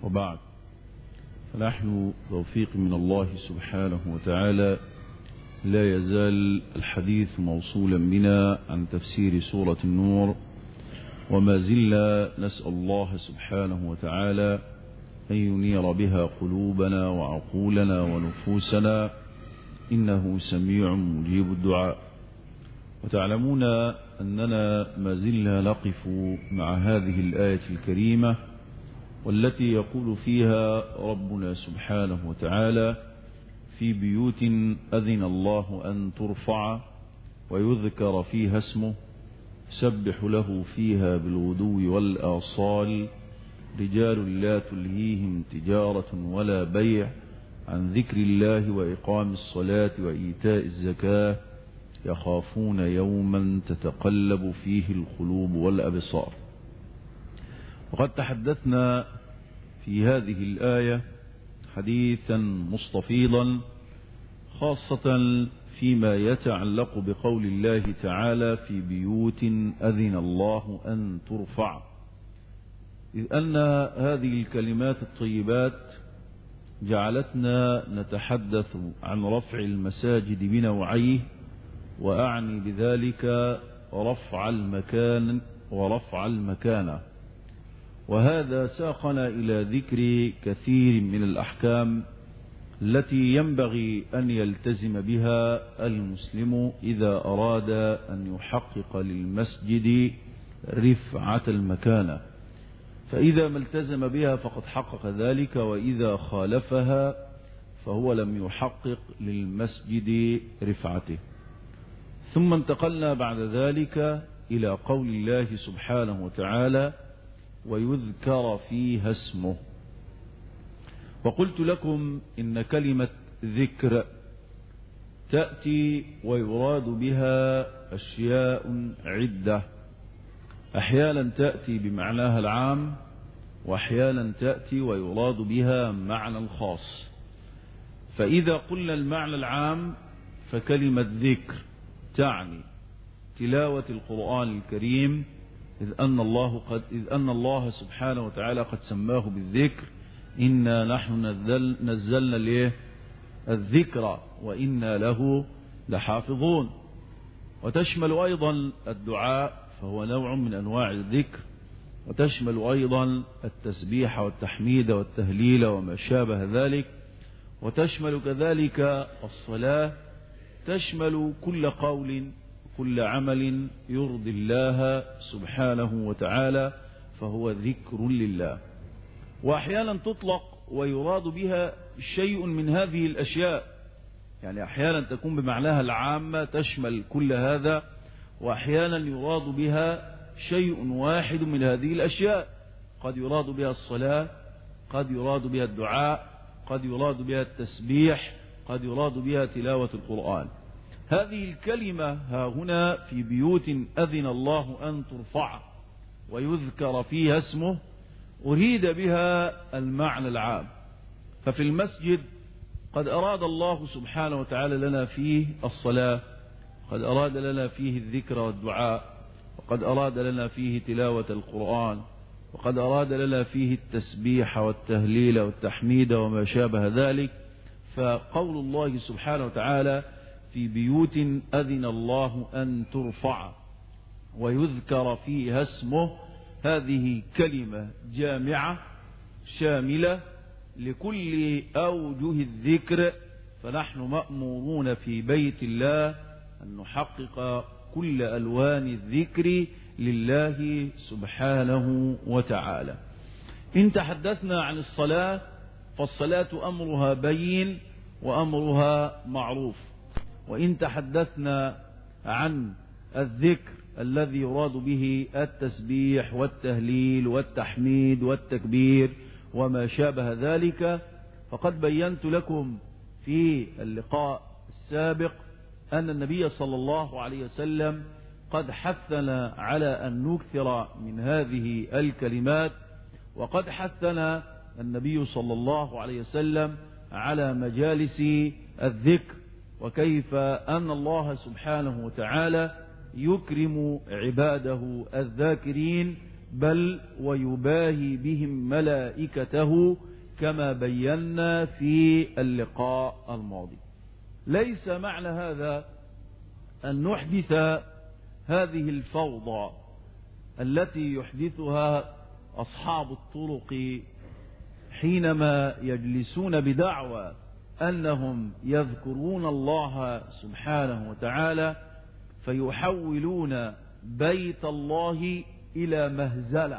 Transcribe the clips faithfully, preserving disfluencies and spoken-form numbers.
وبعد، فنحن توفيق من الله سبحانه وتعالى لا يزال الحديث موصولا بنا عن تفسير سورة النور، وما زلنا نسأل الله سبحانه وتعالى أن ينير بها قلوبنا وعقولنا ونفوسنا، إنه سميع مجيب الدعاء. وتعلمون أننا ما زلنا نقف مع هذه الآية الكريمة، والتي يقول فيها ربنا سبحانه وتعالى: في بيوت أذن الله أن ترفع ويذكر فيها اسمه سبح له فيها بالغدو والآصال رجال لا تلهيهم تجارة ولا بيع عن ذكر الله وإقام الصلاة وإيتاء الزكاة يخافون يوما تتقلب فيه القلوب والأبصار. وقد تحدثنا في هذه الآية حديثا مستفيضا، خاصة فيما يتعلق بقول الله تعالى: في بيوت أذن الله أن ترفع، إذ أن هذه الكلمات الطيبات جعلتنا نتحدث عن رفع المساجد بنوعيه، وأعني بذلك رفع المكان ورفع المكانة. وهذا ساقنا إلى ذكر كثير من الأحكام التي ينبغي أن يلتزم بها المسلم إذا أراد أن يحقق للمسجد رفعة المكانة، فإذا ما التزم بها فقد حقق ذلك، وإذا خالفها فهو لم يحقق للمسجد رفعته. ثم انتقلنا بعد ذلك إلى قول الله سبحانه وتعالى: ويذكر فيها اسمه. وقلت لكم إن كلمة ذكر تأتي ويراد بها أشياء عدة، أحيانا تأتي بمعناها العام، وأحيانا تأتي ويراد بها معنى خاص. فإذا قلنا المعنى العام فكلمة ذكر تعني تلاوة القرآن الكريم، إذ أن الله قد إذ أن الله سبحانه وتعالى قد سماه بالذكر: إنا نحن نزل نزلنا له الذكر وإنا له لحافظون. وتشمل أيضا الدعاء، فهو نوع من أنواع الذكر، وتشمل أيضا التسبيح والتحميد والتهليل وما شابه ذلك، وتشمل كذلك الصلاة، تشمل كل قول كل عمل يرضي الله سبحانه وتعالى، فهو ذكر لله. وأحيانا تطلق ويراد بها شيء من هذه الأشياء، يعني أحيانا تكون بمعناها العامة تشمل كل هذا، وأحيانا يراد بها شيء واحد من هذه الأشياء. قد يراد بها الصلاة، قد يراد بها الدعاء، قد يراد بها التسبيح، قد يراد بها تلاوة القرآن. هذه الكلمة ها هنا: في بيوت أذن الله أن ترفع ويذكر فيها اسمه، أريد بها المعنى العام. ففي المسجد قد أراد الله سبحانه وتعالى لنا فيه الصلاة، قد أراد لنا فيه الذكر والدعاء، وقد أراد لنا فيه تلاوة القرآن، وقد أراد لنا فيه التسبيح والتهليل والتحميد وما شابه ذلك. فقول الله سبحانه وتعالى: في بيوت أذن الله أن ترفع ويذكر فيها اسمه، هذه كلمة جامعة شاملة لكل أوجه الذكر. فنحن مأمورون في بيت الله أن نحقق كل ألوان الذكر لله سبحانه وتعالى. إن تحدثنا عن الصلاة فالصلاة أمرها بين وأمرها معروف. وإن تحدثنا عن الذكر الذي يراد به التسبيح والتهليل والتحميد والتكبير وما شابه ذلك، فقد بينت لكم في اللقاء السابق أن النبي صلى الله عليه وسلم قد حثنا على أن نكثر من هذه الكلمات، وقد حثنا النبي صلى الله عليه وسلم على مجالس الذكر، وكيف أن الله سبحانه وتعالى يكرم عباده الذاكرين بل ويباهي بهم ملائكته كما بينا في اللقاء الماضي. ليس معنى هذا أن نحدث هذه الفوضى التي يحدثها أصحاب الطرق حينما يجلسون بدعوى أنهم يذكرون الله سبحانه وتعالى فيحولون بيت الله إلى مهزلة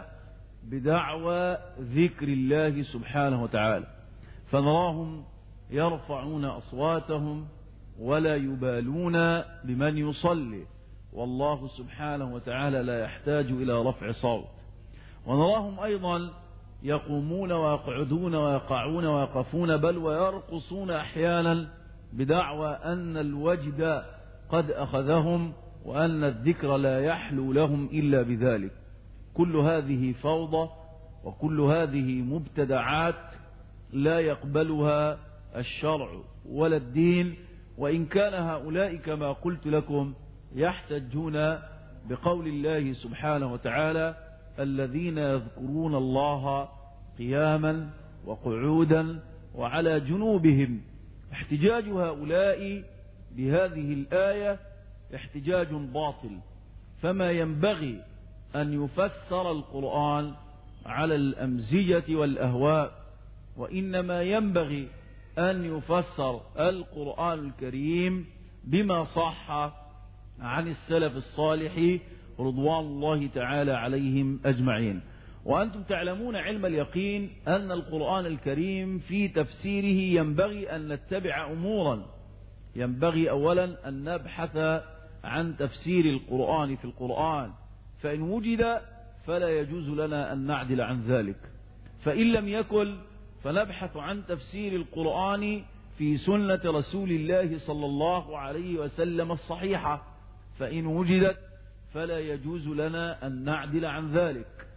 بدعوى ذكر الله سبحانه وتعالى، فنراهم يرفعون أصواتهم ولا يبالون بمن يصلي، والله سبحانه وتعالى لا يحتاج إلى رفع صوت. ونراهم أيضا يقومون ويقعدون ويقعون ويقفون بل ويرقصون أحيانا بدعوى أن الوجد قد أخذهم وأن الذكر لا يحلو لهم إلا بذلك. كل هذه فوضى وكل هذه مبتدعات لا يقبلها الشرع ولا الدين، وإن كان هؤلاء كما قلت لكم يحتجون بقول الله سبحانه وتعالى الذين يذكرون الله قياما وقعودا وعلى جنوبهم. احتجاج هؤلاء بهذه الآية احتجاج باطل، فما ينبغي أن يفسر القرآن على الأمزجة والأهواء، وإنما ينبغي أن يفسر القرآن الكريم بما صح عن السلف الصالح رضوان الله تعالى عليهم أجمعين. وأنتم تعلمون علم اليقين أن القرآن الكريم في تفسيره ينبغي أن نتبع أمورا. ينبغي أولا أن نبحث عن تفسير القرآن في القرآن، فإن وجد فلا يجوز لنا أن نعدل عن ذلك، فإن لم يكن فنبحث عن تفسير القرآن في سنة رسول الله صلى الله عليه وسلم الصحيحة، فإن وجدت فلا يجوز لنا أن نعدل عن ذلك.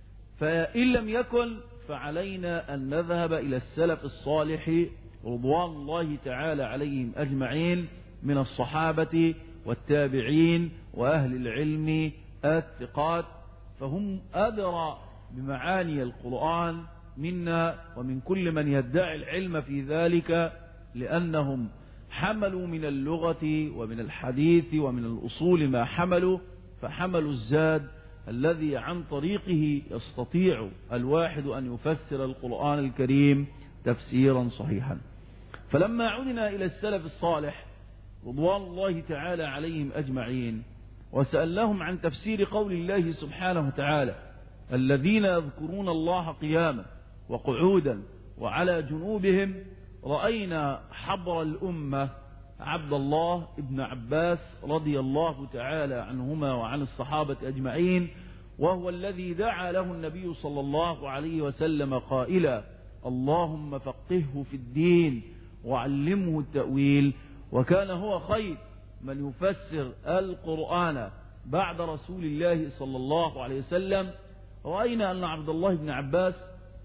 فإن لم يكن فعلينا أن نذهب إلى السلف الصالح رضوان الله تعالى عليهم أجمعين من الصحابة والتابعين وأهل العلم الثقات، فهم أدرى بمعاني القرآن منا ومن كل من يدعي العلم في ذلك، لأنهم حملوا من اللغة ومن الحديث ومن الأصول ما حملوا، فحملوا الزاد الذي عن طريقه يستطيع الواحد أن يفسر القرآن الكريم تفسيرا صحيحا. فلما عدنا إلى السلف الصالح رضوان الله تعالى عليهم أجمعين وسألناهم عن تفسير قول الله سبحانه وتعالى الذين يذكرون الله قياما وقعودا وعلى جنوبهم، رأينا حبر الأمة عبد الله ابن عباس رضي الله تعالى عنهما وعن الصحابة أجمعين، وهو الذي دعا له النبي صلى الله عليه وسلم قائلا اللهم فقهه في الدين وعلمه التأويل، وكان هو خير من يفسر القرآن بعد رسول الله صلى الله عليه وسلم. رأينا أن عبد الله بن عباس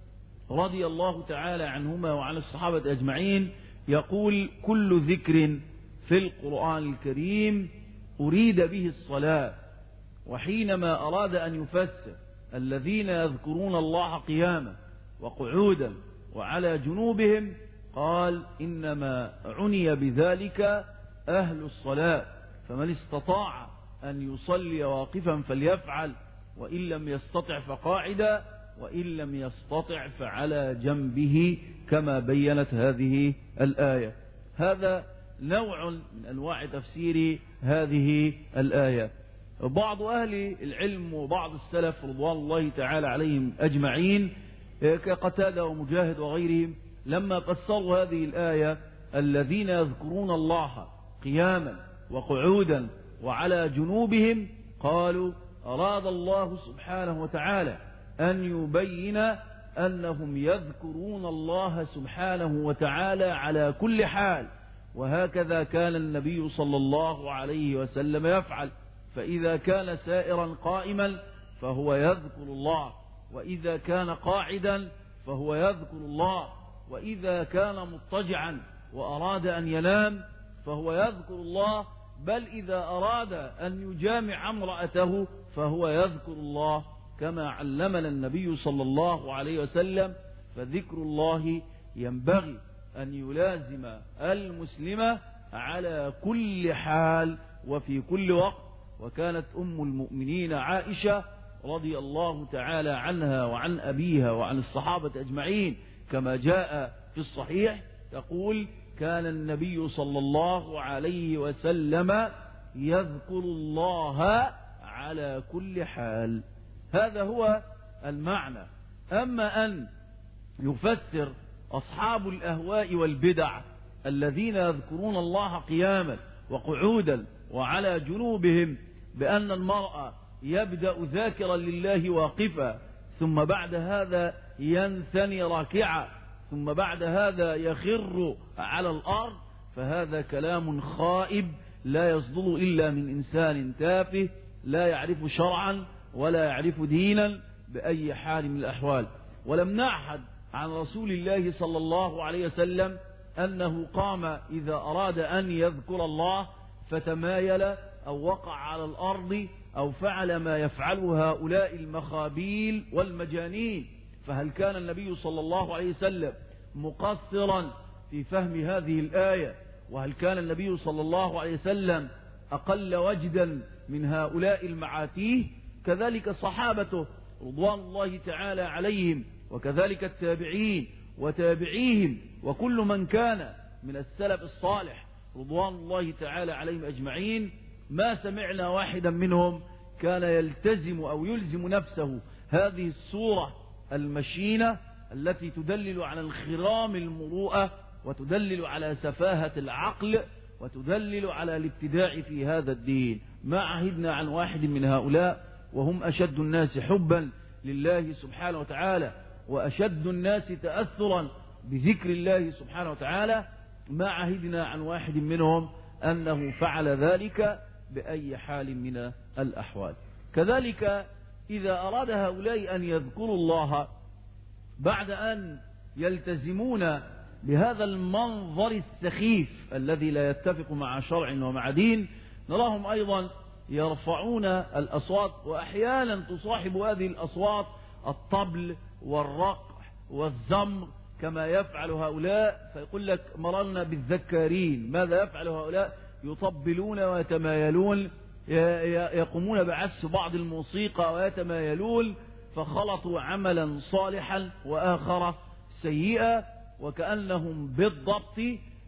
رضي الله تعالى عنهما وعن الصحابة أجمعين يقول كل ذكر في القرآن الكريم أريد به الصلاة، وحينما أراد أن يفسر الذين يذكرون الله قياما وقعودا وعلى جنوبهم قال إنما عني بذلك أهل الصلاة، فمن استطاع أن يصلي واقفا فليفعل، وإن لم يستطع فقاعدا، وإن لم يستطع فعلى جنبه، كما بينت هذه الآية. هذا نوع من أنواع تفسير هذه الآية. بعض أهل العلم وبعض السلف رضوان الله تعالى عليهم أجمعين كقتادة ومجاهد وغيرهم لما فسروا هذه الآية الذين يذكرون الله قياما وقعودا وعلى جنوبهم قالوا أراد الله سبحانه وتعالى أن يبين أنهم يذكرون الله سبحانه وتعالى على كل حال، وهكذا كان النبي صلى الله عليه وسلم يفعل، فإذا كان سائرا قائما فهو يذكر الله، وإذا كان قاعدا فهو يذكر الله، وإذا كان مضطجعا وأراد أن ينام فهو يذكر الله، بل إذا أراد أن يجامع امرأته فهو يذكر الله كما علمنا النبي صلى الله عليه وسلم، فذكر الله ينبغي أن يلازم المسلم على كل حال وفي كل وقت. وكانت أم المؤمنين عائشة رضي الله تعالى عنها وعن أبيها وعن الصحابة أجمعين كما جاء في الصحيح تقول: كان النبي صلى الله عليه وسلم يذكر الله على كل حال. هذا هو المعنى. أما أن يفسر أصحاب الأهواء والبدع الذين يذكرون الله قياما وقعودا وعلى جنوبهم بأن المرأة يبدأ ذاكرا لله واقفا، ثم بعد هذا ينثني راكعا، ثم بعد هذا يخر على الأرض، فهذا كلام خائب لا يصدر إلا من إنسان تافه لا يعرف شرعا ولا يعرف دينا بأي حال من الأحوال. ولم نعهد عن رسول الله صلى الله عليه وسلم أنه قام إذا أراد أن يذكر الله فتمايل أو وقع على الأرض أو فعل ما يفعله هؤلاء المخابيل والمجانين. فهل كان النبي صلى الله عليه وسلم مقصرا في فهم هذه الآية؟ وهل كان النبي صلى الله عليه وسلم أقل وجدا من هؤلاء المعاتيه؟ كذلك صحابته رضوان الله تعالى عليهم، وكذلك التابعين وتابعيهم وكل من كان من السلف الصالح رضوان الله تعالى عليهم أجمعين. ما سمعنا واحدا منهم كان يلتزم أو يلزم نفسه هذه الصورة المشينة التي تدلل على انخرام المروءة وتدلل على سفاهة العقل وتدلل على الابتداع في هذا الدين. ما عهدنا عن واحد من هؤلاء، وهم أشد الناس حبا لله سبحانه وتعالى وأشد الناس تأثرا بذكر الله سبحانه وتعالى، ما عهدنا عن واحد منهم أنه فعل ذلك بأي حال من الأحوال. كذلك إذا أراد هؤلاء أن يذكروا الله بعد أن يلتزمون بهذا المنظر السخيف الذي لا يتفق مع شرع ومع دين، نراهم أيضا يرفعون الأصوات، وأحيانا تصاحب هذه الأصوات الطبل والرقع والزمر كما يفعل هؤلاء. فيقول لك: مررنا بالذكارين. ماذا يفعل هؤلاء؟ يطبلون ويتمايلون، يقومون بعزف بعض الموسيقى ويتمايلون، فخلطوا عملا صالحا وآخر سيئا، وكأنهم بالضبط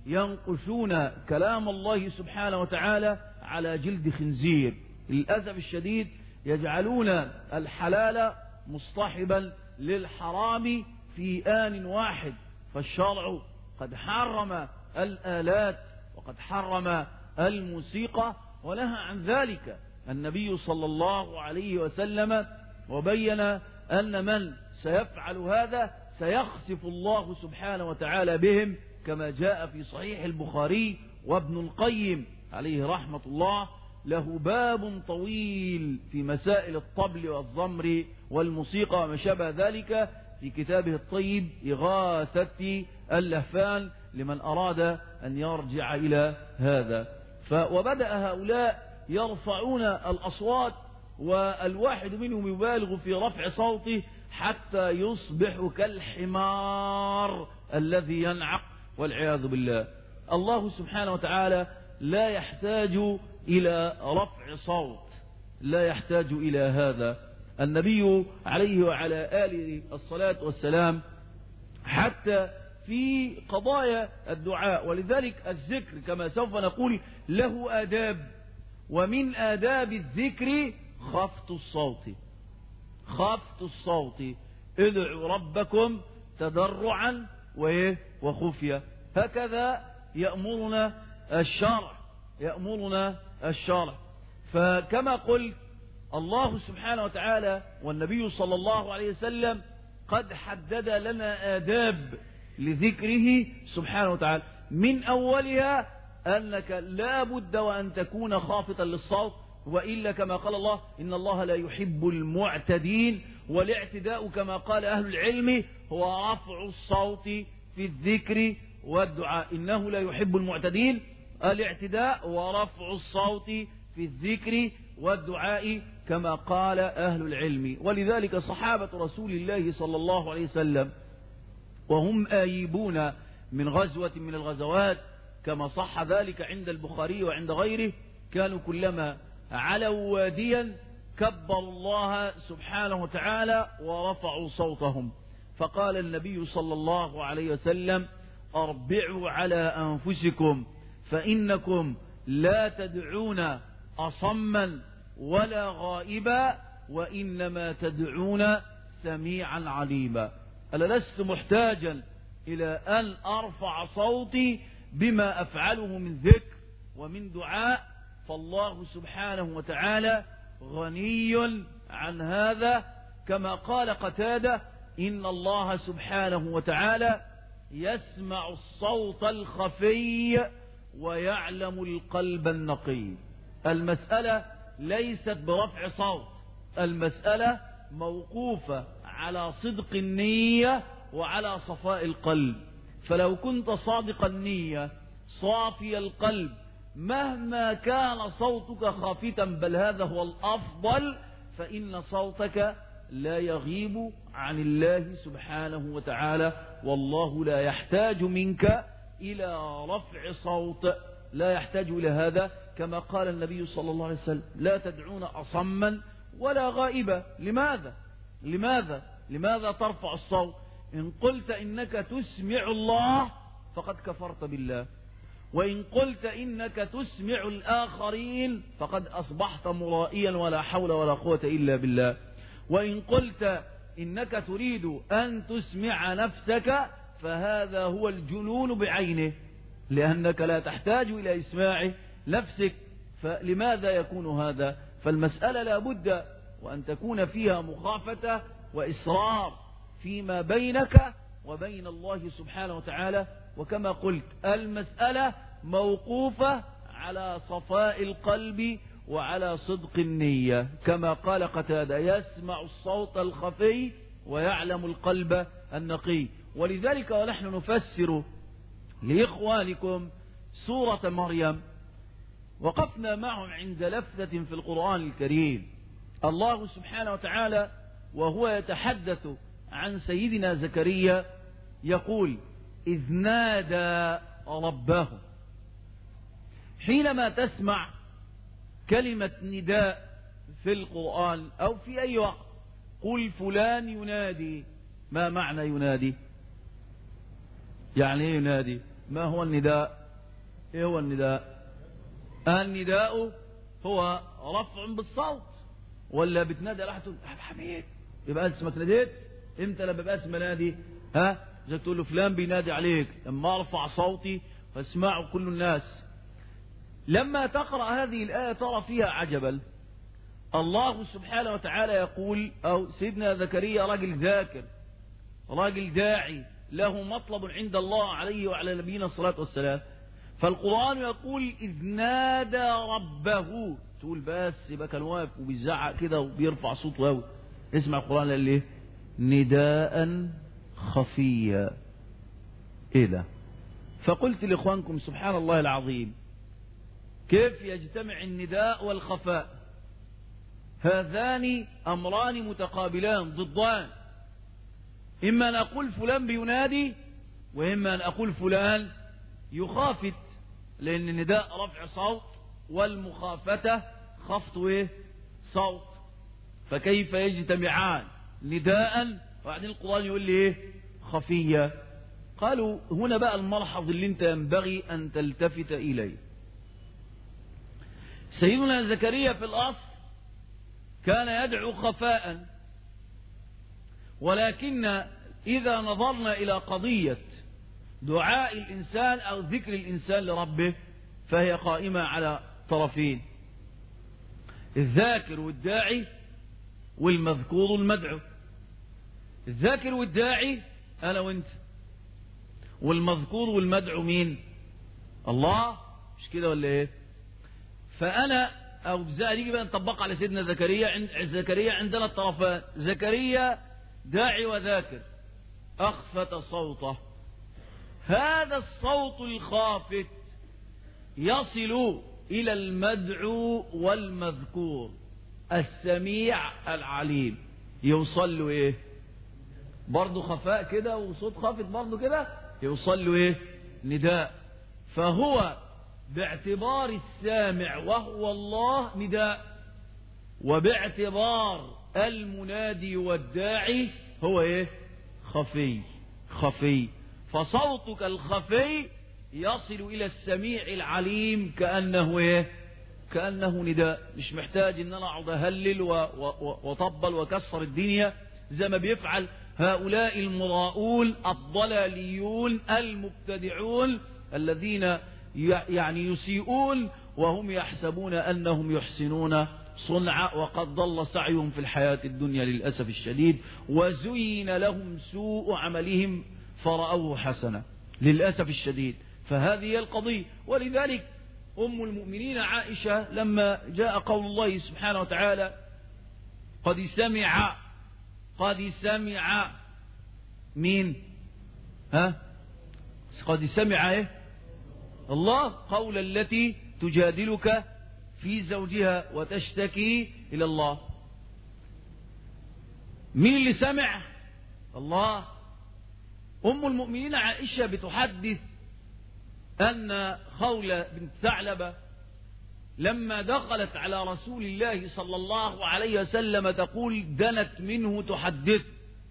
ينقشون كلام الله سبحانه وتعالى على جلد خنزير. للأسف الشديد يجعلون الحلال مصطحبا للحرام في آن واحد، فالشرع قد حرم الآلات وقد حرم الموسيقى ونهى عن ذلك النبي صلى الله عليه وسلم، وبين أن من سيفعل هذا سيخسف الله سبحانه وتعالى بهم، كما جاء في صحيح البخاري. وابن القيم عليه رحمة الله له باب طويل في مسائل الطبل والزمر والموسيقى وما شابه ذلك في كتابه الطيب إغاثة اللهفان لمن أراد أن يرجع إلى هذا. وبدأ هؤلاء يرفعون الأصوات، والواحد منهم يبالغ في رفع صوته حتى يصبح كالحمار الذي ينعق والعياذ بالله. الله سبحانه وتعالى لا يحتاج إلى رفع صوت، لا يحتاج إلى هذا. النبي عليه وعلى آله الصلاة والسلام حتى في قضايا الدعاء، ولذلك الذكر كما سوف نقول له آداب، ومن آداب الذكر خفض الصوت. خفض الصوت، ادعوا ربكم تضرعا وخفية، هكذا يأمرنا الشرع، يأمرنا الشرع. فكما قلت الله سبحانه وتعالى والنبي صلى الله عليه وسلم قد حدد لنا آداب لذكره سبحانه وتعالى، من أولها أنك لا بد وأن تكون خافتا للصوت، وإلا كما قال الله: إن الله لا يحب المعتدين. والاعتداء كما قال أهل العلم هو رفع الصوت في الذكر والدعاء. إنه لا يحب المعتدين، الاعتداء ورفع الصوت في الذكر والدعاء، كما قال أهل العلم. ولذلك صحابة رسول الله صلى الله عليه وسلم وهم آيبون من غزوة من الغزوات كما صح ذلك عند البخاري وعند غيره، كانوا كلما علوا واديا كبروا الله سبحانه وتعالى ورفعوا صوتهم، فقال النبي صلى الله عليه وسلم: أربعوا على أنفسكم فإنكم لا تدعون أصما ولا غائبا وإنما تدعون سميعا عليما. أنا لست محتاجا إلى أن أرفع صوتي بما أفعله من ذكر ومن دعاء، فالله سبحانه وتعالى غني عن هذا، كما قال قتادة: إن الله سبحانه وتعالى يسمع الصوت الخفي ويعلم القلب النقي. المسألة ليست برفع صوت، المسألة موقوفة على صدق النية وعلى صفاء القلب. فلو كنت صادق النية صافي القلب مهما كان صوتك خافتا، بل هذا هو الأفضل، فإن صوتك لا يغيب عن الله سبحانه وتعالى، والله لا يحتاج منك إلى رفع صوت، لا يحتاج إلى هذا، كما قال النبي صلى الله عليه وسلم: لا تدعون أصما ولا غائبا. لماذا؟ لماذا؟ لماذا ترفع الصوت؟ إن قلت إنك تسمع الله فقد كفرت بالله، وإن قلت إنك تسمع الآخرين فقد أصبحت مرائيا ولا حول ولا قوة إلا بالله، وإن قلت إنك تريد أن تسمع نفسك فهذا هو الجنون بعينه، لأنك لا تحتاج إلى إسماع نفسك. فلماذا يكون هذا؟ فالمسألة لا بد وأن تكون فيها مخافة وإصرار فيما بينك وبين الله سبحانه وتعالى. وكما قلت المسألة موقوفة على صفاء القلب وعلى صدق النية، كما قال قتادة: يسمع الصوت الخفي ويعلم القلب النقي. ولذلك ونحن نفسر لإخوانكم سورة مريم وقفنا معهم عند لفتة في القرآن الكريم. الله سبحانه وتعالى وهو يتحدث عن سيدنا زكريا يقول: إذ نادى ربه. حينما تسمع كلمة نداء في القرآن أو في أي وقت قل فلان ينادي، ما معنى ينادي؟ يعني ايه ينادي؟ ما هو النداء؟ ايه هو النداء؟ النداء هو رفع بالصوت، ولا بتنادي على حد حبيب يبقى اسمك ناديت؟ امتى لما بقى اسم نادي؟ ها زي تقول له فلان بينادي عليك، لما ارفع صوتي فاسمعوا كل الناس. لما تقرأ هذه الآية ترى فيها عجبا. الله سبحانه وتعالى يقول، أو سيدنا زكريا راجل ذاكر راجل داعي له مطلب عند الله عليه وعلى نبينا الصلاة والسلام، فالقرآن يقول إذ نادى ربه. تقول بس يبقى كان واقف وبيزعق كده وبيرفع صوته قوي. اسمع القرآن قال ليه؟ نداء خفيا. ايه ده؟ فقلت لإخوانكم سبحان الله العظيم، كيف يجتمع النداء والخفاء؟ هذان أمران متقابلان ضدان، إما أن أقول فلان بينادي، وإما أن أقول فلان يخافت، لأن النداء رفع صوت والمخافة خفض إيه؟ صوت. فكيف يجتمعان؟ نداء وبعدين القرآن يقول لي إيه؟ خفية. قالوا هنا بقى الملحظ اللي انت ينبغي أن تلتفت إليه. سيدنا زكريا في الأصل كان يدعو خفاء، ولكن إذا نظرنا إلى قضية دعاء الإنسان أو ذكر الإنسان لربه فهي قائمة على طرفين: الذاكر والداعي والمذكور المدعو. الذاكر والداعي أنا وانت، والمذكور والمدعو مين؟ الله، مش كده ولا ايه؟ فأنا أو نيجي بقى نطبق على سيدنا زكريا. عند زكريا عندنا الطرفان: زكريا داعي وذاكر، أخفت صوته. هذا الصوت الخافت يصل إلى المدعو والمذكور. السميع العليم يوصل له ايه؟ برضه خفاء كده وصوت خافت برضه كده، يوصل له ايه؟ نداء. فهو باعتبار السامع وهو الله نداء، وباعتبار المنادي والداعي هو ايه؟ خفي. خفي. فصوتك الخفي يصل الى السميع العليم كأنه ايه؟ كأنه نداء. مش محتاج ان انا اقعد اهلل وطبل وكسر الدنيا زي ما بيفعل هؤلاء المراؤون الضلاليون المبتدعون الذين يعني يسيئون وهم يحسبون انهم يحسنون صنعا، وقد ضل سعيهم في الحياة الدنيا للأسف الشديد، وزين لهم سوء عملهم فرأوه حسنا للأسف الشديد. فهذه القضية. ولذلك أم المؤمنين عائشة لما جاء قول الله سبحانه وتعالى قد سمع قد سمع مين؟ ها؟ قد سمع ايه؟ الله قول التي تجادلك في زوجها وتشتكي إلى الله. مين اللي سمع؟ الله. أم المؤمنين عائشة بتحدث أن خولة بنت ثعلبة لما دخلت على رسول الله صلى الله عليه وسلم تقول دنت منه تحدث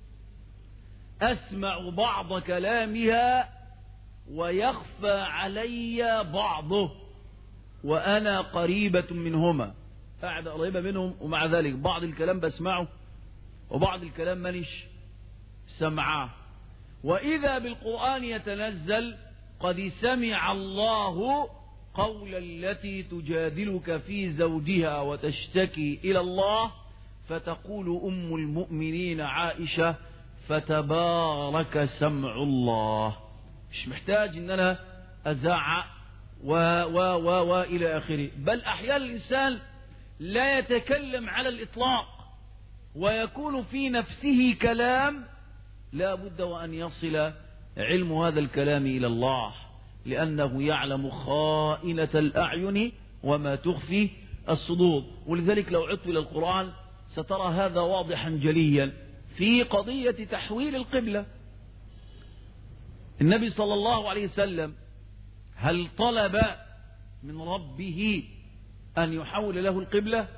أسمع بعض كلامها ويخفى علي بعضه وأنا قريبة منهما، قاعدة قريبة منهم ومع ذلك بعض الكلام بسمعه وبعض الكلام مانيش سمعه. وإذا بالقرآن يتنزل قد سمع الله قول التي تجادلك في زوجها وتشتكي إلى الله، فتقول أم المؤمنين عائشة فتبارك سمع الله. مش محتاج ان انا ازعق و و و و الى اخره. بل احيانا الانسان لا يتكلم على الاطلاق ويكون في نفسه كلام لا بد وان يصل علم هذا الكلام الى الله، لانه يعلم خائنة الاعين وما تخفي الصدور. ولذلك لو عدت الى القرآن سترى هذا واضحا جليا في قضية تحويل القبلة. النبي صلى الله عليه وسلم هل طلب من ربه أن يحول له القبلة؟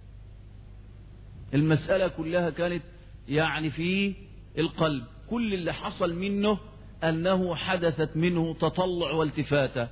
المسألة كلها كانت يعني في القلب. كل اللي حصل منه أنه حدثت منه تطلع والتفاتة،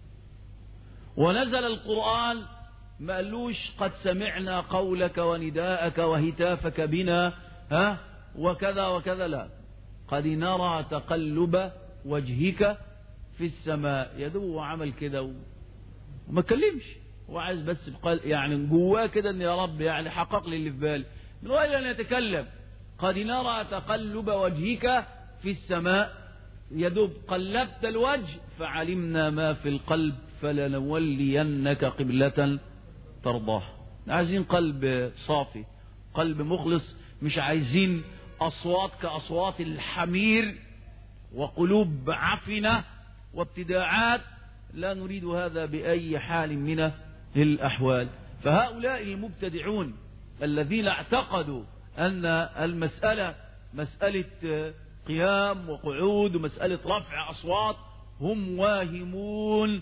ونزل القرآن ما قالوش قد سمعنا قولك ونداءك وهتافك بنا ها وكذا وكذا، لا، قد نرى تقلب وجهك في السماء. يدو عمل كده وما كلمش، هو عايز بس بقال يعني جواه كده ان يا رب يعني حقق لي اللي في بالي من غير ان يتكلم. قد نرى تقلب وجهك في السماء، يدوب قلبت الوجه فعلمنا ما في القلب فلنولينك قبلة ترضاها. عايزين قلب صافي، قلب مخلص، مش عايزين أصوات كأصوات الحمير وقلوب عفنة وابتداعات، لا نريد هذا بأي حال من الأحوال. فهؤلاء المبتدعون الذين اعتقدوا أن المسألة مسألة قيام وقعود ومسألة رفع أصوات هم واهمون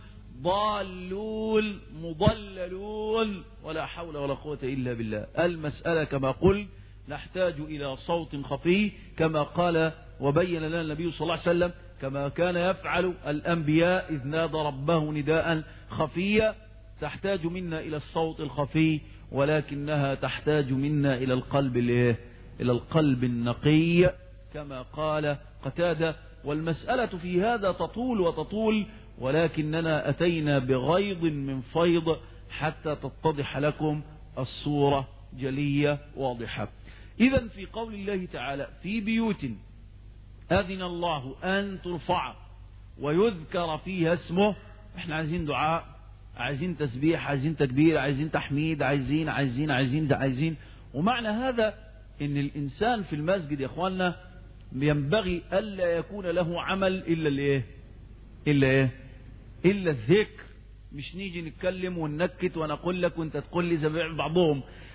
ضالون مضللون ولا حول ولا قوة إلا بالله. المسألة كما قل نحتاج إلى صوت خفي كما قال وبين لنا النبي صلى الله عليه وسلم كما كان يفعل الأنبياء إذ نادى ربه نداء خفيا. تحتاج منا إلى الصوت الخفي، ولكنها تحتاج منا إلى القلب الإيه؟ إلى القلب النقي كما قال قتادة. والمسألة في هذا تطول وتطول، ولكننا أتينا بغيض من فيض حتى تتضح لكم الصورة جلية واضحة. إذن في قول الله تعالى في بيوت أذن الله أن ترفع ويذكر فيها اسمه، احنا عايزين دعاء، عايزين تسبيح، عايزين تكبير، عايزين تحميد، عايزين عايزين عايزين عايزين. ومعنى هذا ان الانسان في المسجد يا اخواننا ينبغي الا يكون له عمل الا الايه؟ الا ايه؟ الا الذكر. مش نيجي نتكلم وننكت ونقول لك وانت تقول لي زي بعضهم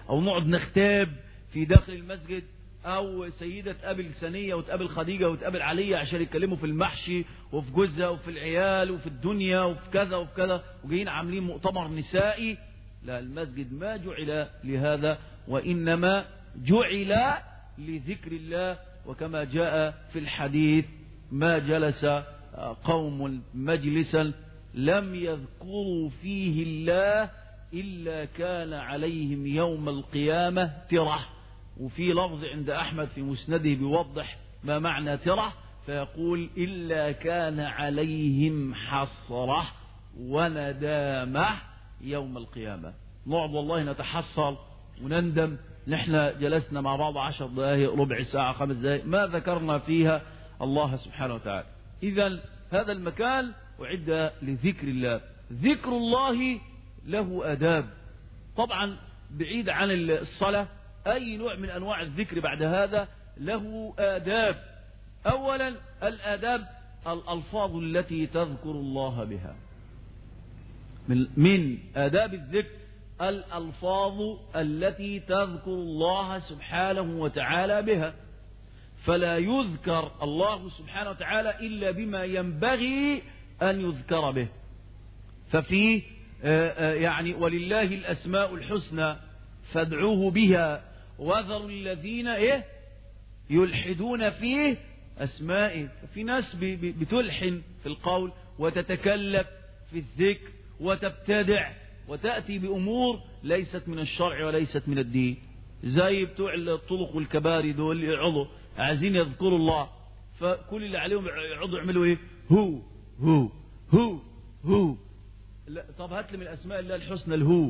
أو نقعد نختاب في داخل المسجد، أو سيدة تقابل سنية وتقابل خديجة وتقابل علية عشان يتكلموا في المحشي وفي جوزها وفي العيال وفي الدنيا وفي كذا وفي كذا، وجايين عاملين مؤتمر نسائي. لا، المسجد ما جعل لهذا، وإنما جعل لذكر الله. وكما جاء في الحديث: ما جلس قوم مجلسا لم يذكروا فيه الله إلا كان عليهم يوم القيامة ترة. وفي لفظ عند أحمد في مسنده بيوضح ما معنى ترة، فيقول: إلا كان عليهم حسرة وندامة يوم القيامة. نقعد والله نتحسر ونندم، نحن جلسنا مع بعض عشر دقائق، ربع ساعة، خمس دقائق، ما ذكرنا فيها الله سبحانه وتعالى. إذن هذا المكان أعد لذكر الله. ذكر الله له آداب، طبعا بعيد عن الصلاة. أي نوع من أنواع الذكر بعد هذا له آداب. أولا الآداب الألفاظ التي تذكر الله بها. من, من آداب الذكر الألفاظ التي تذكر الله سبحانه وتعالى بها. فلا يذكر الله سبحانه وتعالى إلا بما ينبغي أن يذكر به. ففيه يعني: ولله الأسماء الحسنى فادعوه بها وذروا الذين إيه يلحدون فيه أسمائه. في ناس بتلحن في القول وتتكلف في الذكر وتبتدع وتأتي بأمور ليست من الشرع وليست من الدين، زي بتوع الطرق والكباري دول يقعدوا عايزين يذكروا الله، فكل اللي عليهم يقعدوا يعملوا ايه؟ هو هو هو هو. لا، طب هات لي من الأسماء الله الحسنى الهو.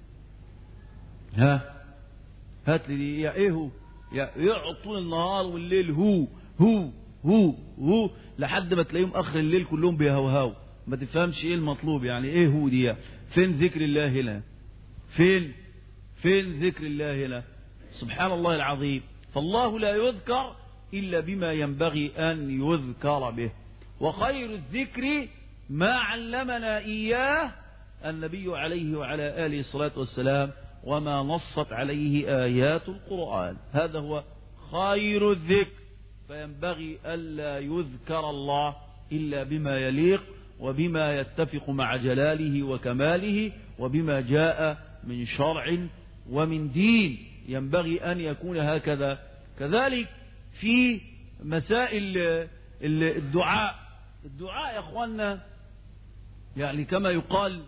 ها هات لي يا ايه هو، يقعد طول النهار والليل هو هو هو هو لحد ما تلاقيهم اخر الليل كلهم بيهوهوا، ما تفهمش ايه المطلوب. يعني ايه هو دي؟ فين ذكر الله هنا؟ فين فين ذكر الله هنا؟ سبحان الله العظيم. فالله لا يذكر إلا بما ينبغي أن يذكر به. وخير الذكر ما علمنا إياه النبي عليه وعلى آله الصلاة والسلام، وما نصت عليه آيات القرآن. هذا هو خير الذكر. فينبغي ألا يذكر الله إلا بما يليق وبما يتفق مع جلاله وكماله وبما جاء من شرع ومن دين. ينبغي أن يكون هكذا. كذلك في مسائل الدعاء. الدعاء يا أخوانا يعني كما يقال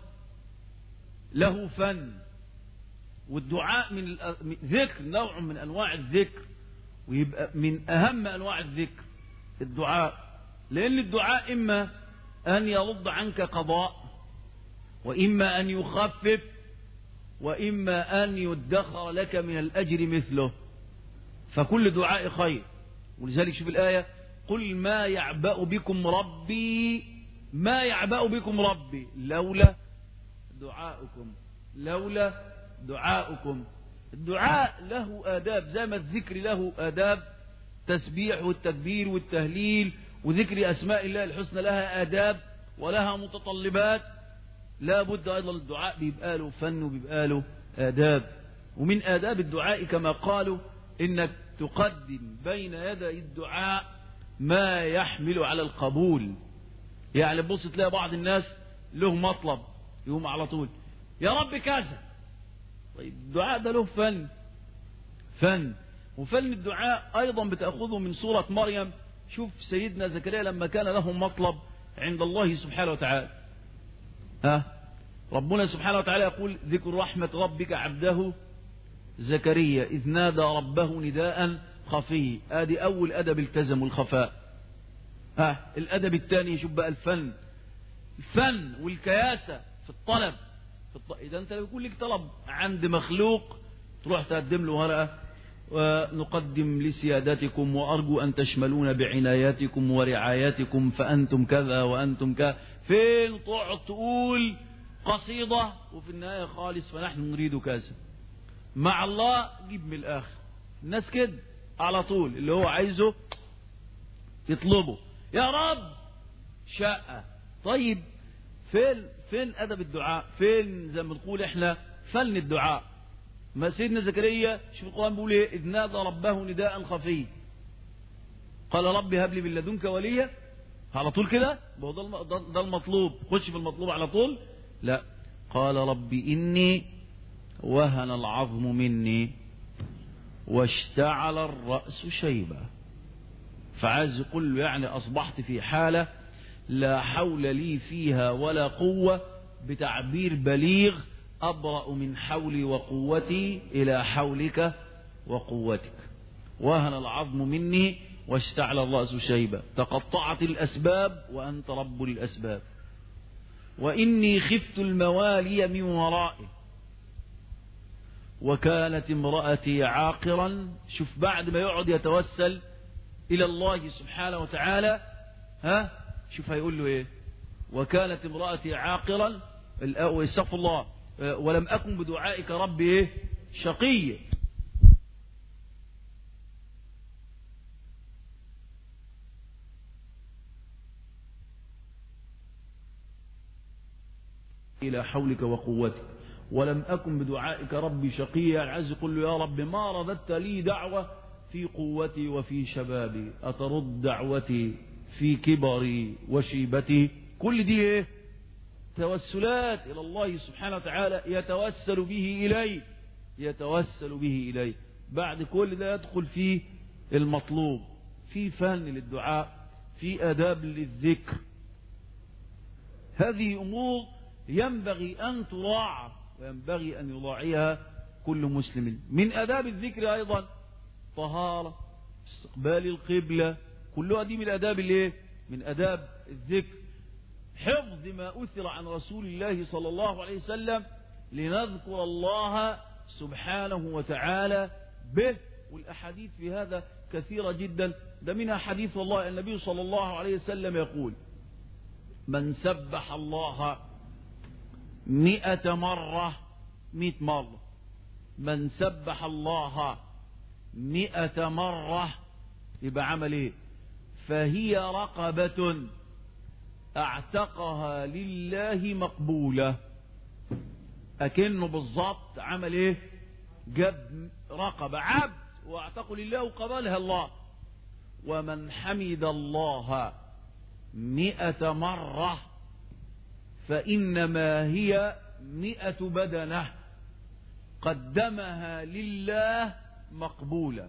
له فن. والدعاء من ذكر نوع من أنواع الذكر، ويبقى من أهم أنواع الذكر الدعاء. لأن الدعاء إما أن يرد عنك قضاء، وإما أن يخفف، وإما أن يدخر لك من الأجر مثله. فكل دعاء خير. ولذلك شوف الآية: قل ما يعبأ بكم ربي ما يعبأ بكم ربي لولا دعاؤكم لولا دعاؤكم. الدعاء له آداب زي ما الذكر له آداب. تسبيح والتكبير والتهليل وذكر أسماء الله الحسنى لها آداب ولها متطلبات. لا بد أيضا الدعاء بيبقى له فن وبيبقى له آداب. ومن آداب الدعاء كما قالوا إنك تقدم بين يدي الدعاء ما يحمل على القبول. يعني بص تلاقي بعض الناس له مطلب يقوم على طول يا رب كذا. طيب الدعاء ده له فن فن وفن الدعاء أيضا بتأخذه من سورة مريم. شوف سيدنا زكريا لما كان له مطلب عند الله سبحانه وتعالى، ها ربنا سبحانه وتعالى يقول: ذكر رحمة ربك عبده زكريا إذ نادى ربه نداء خفي. ادي أول أدب التزم الخفاء. ها الأدب الثاني شوف بقى الفن الفن والكياسة في الطلب. في الط... إذا أنت لو يكون لك طلب عند مخلوق تروح تقدم له ورقة: ونقدم لسيادتكم وأرجو أن تشملون بعناياتكم ورعاياتكم فأنتم كذا وأنتم كذا. فين تقعد تقول قصيدة وفي النهاية خالص فنحن نريد كذا. مع الله جيب من الآخر. الناس كده على طول اللي هو عايزه يطلبه يا رب شقة. طيب فين فين أدب الدعاء؟ فين زي ما نقول احنا فن الدعاء؟ ما سيدنا زكريا شوف القرآن بيقول ايه؟ إذ نادى ربه نداء خفي قال رب هب لي من لدنك وليا. على طول كده ده المطلوب، خش في المطلوب على طول. لا، قال رب إني وهن العظم مني واشتعل الرأس شيبا. فعايز يقول له يعني أصبحت في حالة لا حول لي فيها ولا قوة، بتعبير بليغ أبرأ من حولي وقوتي إلى حولك وقوتك. وهن العظم مني واشتعل الرأس شيبا، تقطعت الأسباب وأنت رب الأسباب. وإني خفت الموالي من ورائي وكانت امرأتي عاقرا. شوف بعد ما يقعد يتوسل إلى الله سبحانه وتعالى، ها شوف هيقول له إيه؟ وكانت امرأتي عاقرا، استغفر الله، ولم أكن بدعائك ربي إيه؟ شقيا. إلى حولك وقوتك ولم أكن بدعائك ربي شقيا. عايز يقول له يا رب ما رددت لي دعوة في قوتي وفي شبابي، أترد دعوتي في كبري وشيبتي؟ كل دي إيه؟ توسلات إلى الله سبحانه وتعالى، يتوسل به إليه يتوسل به إليه. بعد كل ده يدخل فيه المطلوب، في فن للدعاء، في آداب للذكر. هذه أمور ينبغي أن تراعى وينبغي أن يراعيها كل مسلم. من آداب الذكر أيضا طهارة، استقبال القبلة، كلها دي من آداب الايه؟ من آداب الذكر. حفظ ما أثر عن رسول الله صلى الله عليه وسلم لنذكر الله سبحانه وتعالى به. والأحاديث في هذا كثيرة جدا. ده منها حديث والله النبي صلى الله عليه وسلم يقول من سبح الله مئة مرة، مئة مرة، من سبح الله مئة مرة يبقى عمل ايه؟ فهي رقبة اعتقها لله مقبولة. اكنه بالضبط عمل ايه؟ جاب رقبة عبد واعتقوا لله وقبلها الله. ومن حمد الله مئة مرة فإنما هي مئة بدنة قدمها لله مقبولة.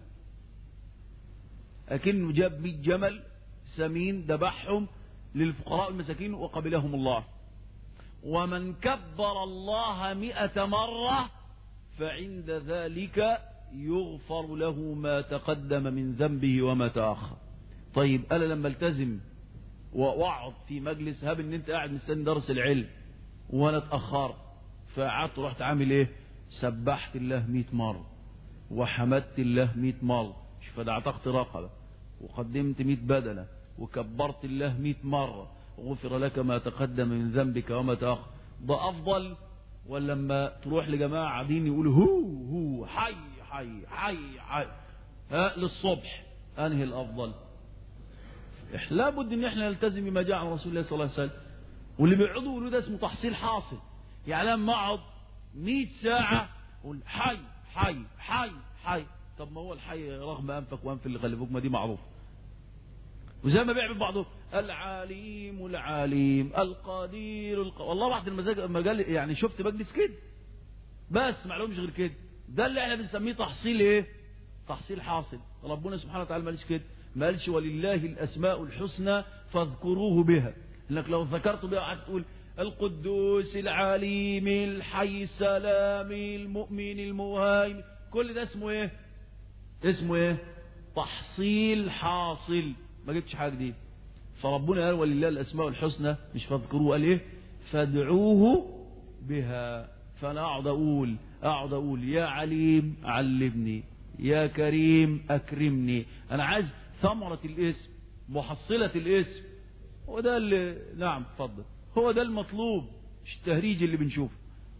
أكنه جاب مئة جمل سمين ذبحهم للفقراء والمساكين وقبلهم الله. ومن كبر الله مئة مرة فعند ذلك يغفر له ما تقدم من ذنبه وما تأخر. طيب أنا لما التزم واقعد في مجلس، هاب ان انت قاعد مستني درس العلم وانا اتاخرت، فقعدت رحت عامل ايه؟ سبحت الله مئة مره وحمدت الله مئة مره، شوف ده اعتقت رقبه وقدمت مئة بدنه وكبرت الله مئة مره وغفر لك ما تقدم من ذنبك وما تاخر. ده افضل ولا لما تروح لجماعه قاعدين يقولوا هو هو حي حي حي حي ها للصبح؟ انهي الافضل؟ لابد ان احنا نلتزم بما جاء عن رسول الله صلى الله عليه وسلم. واللي بيقعدوا يقولوا ده اسمه تحصيل حاصل. يعني لما اقعد مئة ساعه اقول حي حي حي حي، طب ما هو الحي رغم انفك وانف اللي خلفوك، ما دي معروف. وزي ما بيعمل بعضهم العليم العليم القدير الق... والله واحد المزاج مجال يعني شفت مجلس كده بس ما لهمش غير كده. ده اللي احنا بنسميه تحصيل ايه؟ تحصيل حاصل. ربنا سبحانه وتعالى ما قالش كده، ما قالش ولله الاسماء الحسنى فاذكروه بها. انك لو ذكرت بها قعدت تقول القدوس العليم الحي السلام المؤمن المهيمن، كل ده اسمه ايه؟ اسمه ايه؟ تحصيل حاصل، ما جبتش حاجه جديده. فربنا قال ولله الاسماء الحسنى، مش فاذكروه، قال ايه؟ فادعوه بها. فانا اقعد اقول اقعد اقول يا عليم علمني، يا كريم اكرمني. انا عايز ثمرة الاسم، محصلة الاسم، هو ده اللي نعم اتفضل، هو ده المطلوب، مش التهريج اللي بنشوفه.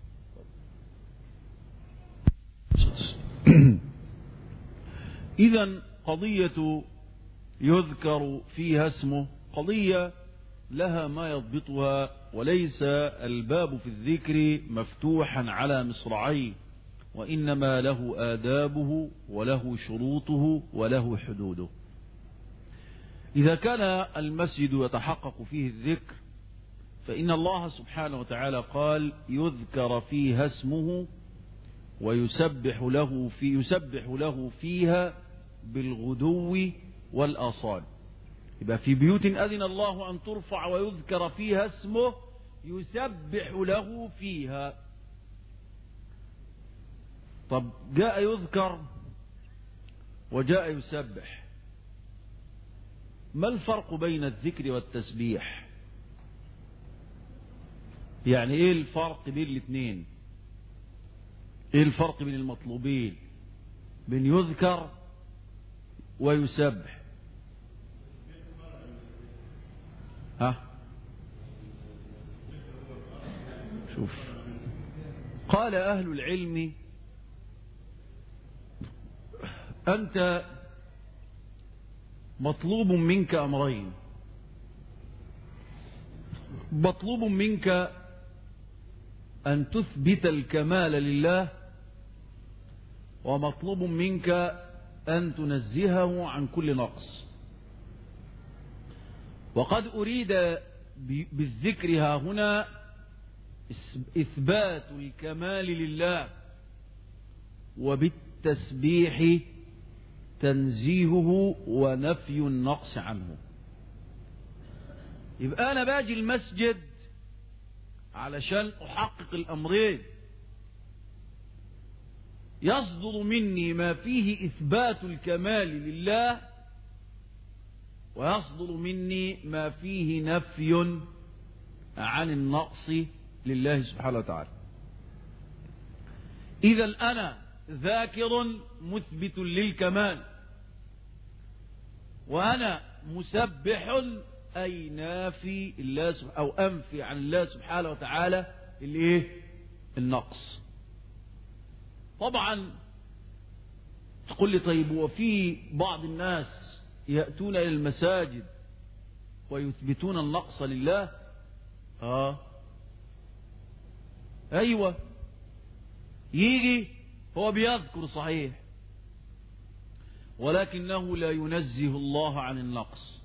إذن قضية يذكر فيها اسمه قضية لها ما يضبطها، وليس الباب في الذكر مفتوحا على مصراعيه. وإنما له آدابه وله شروطه وله حدوده. إذا كان المسجد يتحقق فيه الذكر فإن الله سبحانه وتعالى قال يذكر فيها اسمه ويسبح له في يسبح له فيها بالغدو والآصال. يبقى في بيوت أذن الله أن ترفع ويذكر فيها اسمه يسبح له فيها. طب جاء يذكر وجاء يسبح، ما الفرق بين الذكر والتسبيح؟ يعني ايه الفرق بين الاثنين؟ ايه الفرق بين المطلوبين بين يذكر ويسبح؟ ها شوف، قال أهل العلم أنت مطلوب منك أمرين، مطلوب منك أن تثبت الكمال لله، ومطلوب منك أن تنزهه عن كل نقص. وقد أريد بالذكر ها هنا إثبات الكمال لله، وبالتسبيح تنزيهه ونفي النقص عنه. يبقى أنا باجي المسجد علشان أحقق الأمرين، يصدر مني ما فيه إثبات الكمال لله، ويصدر مني ما فيه نفي عن النقص لله سبحانه وتعالى. إذا أنا ذاكر مثبت للكمال، وأنا مسبح أي نافي الله أو أنفي عن الله سبحانه وتعالى الإيه؟ النقص. طبعا تقول لي طيب وفي بعض الناس يأتون إلى المساجد ويثبتون النقص لله؟ آه أيوة، يجي هو بيذكر صحيح، ولكنه لا ينزه الله عن النقص،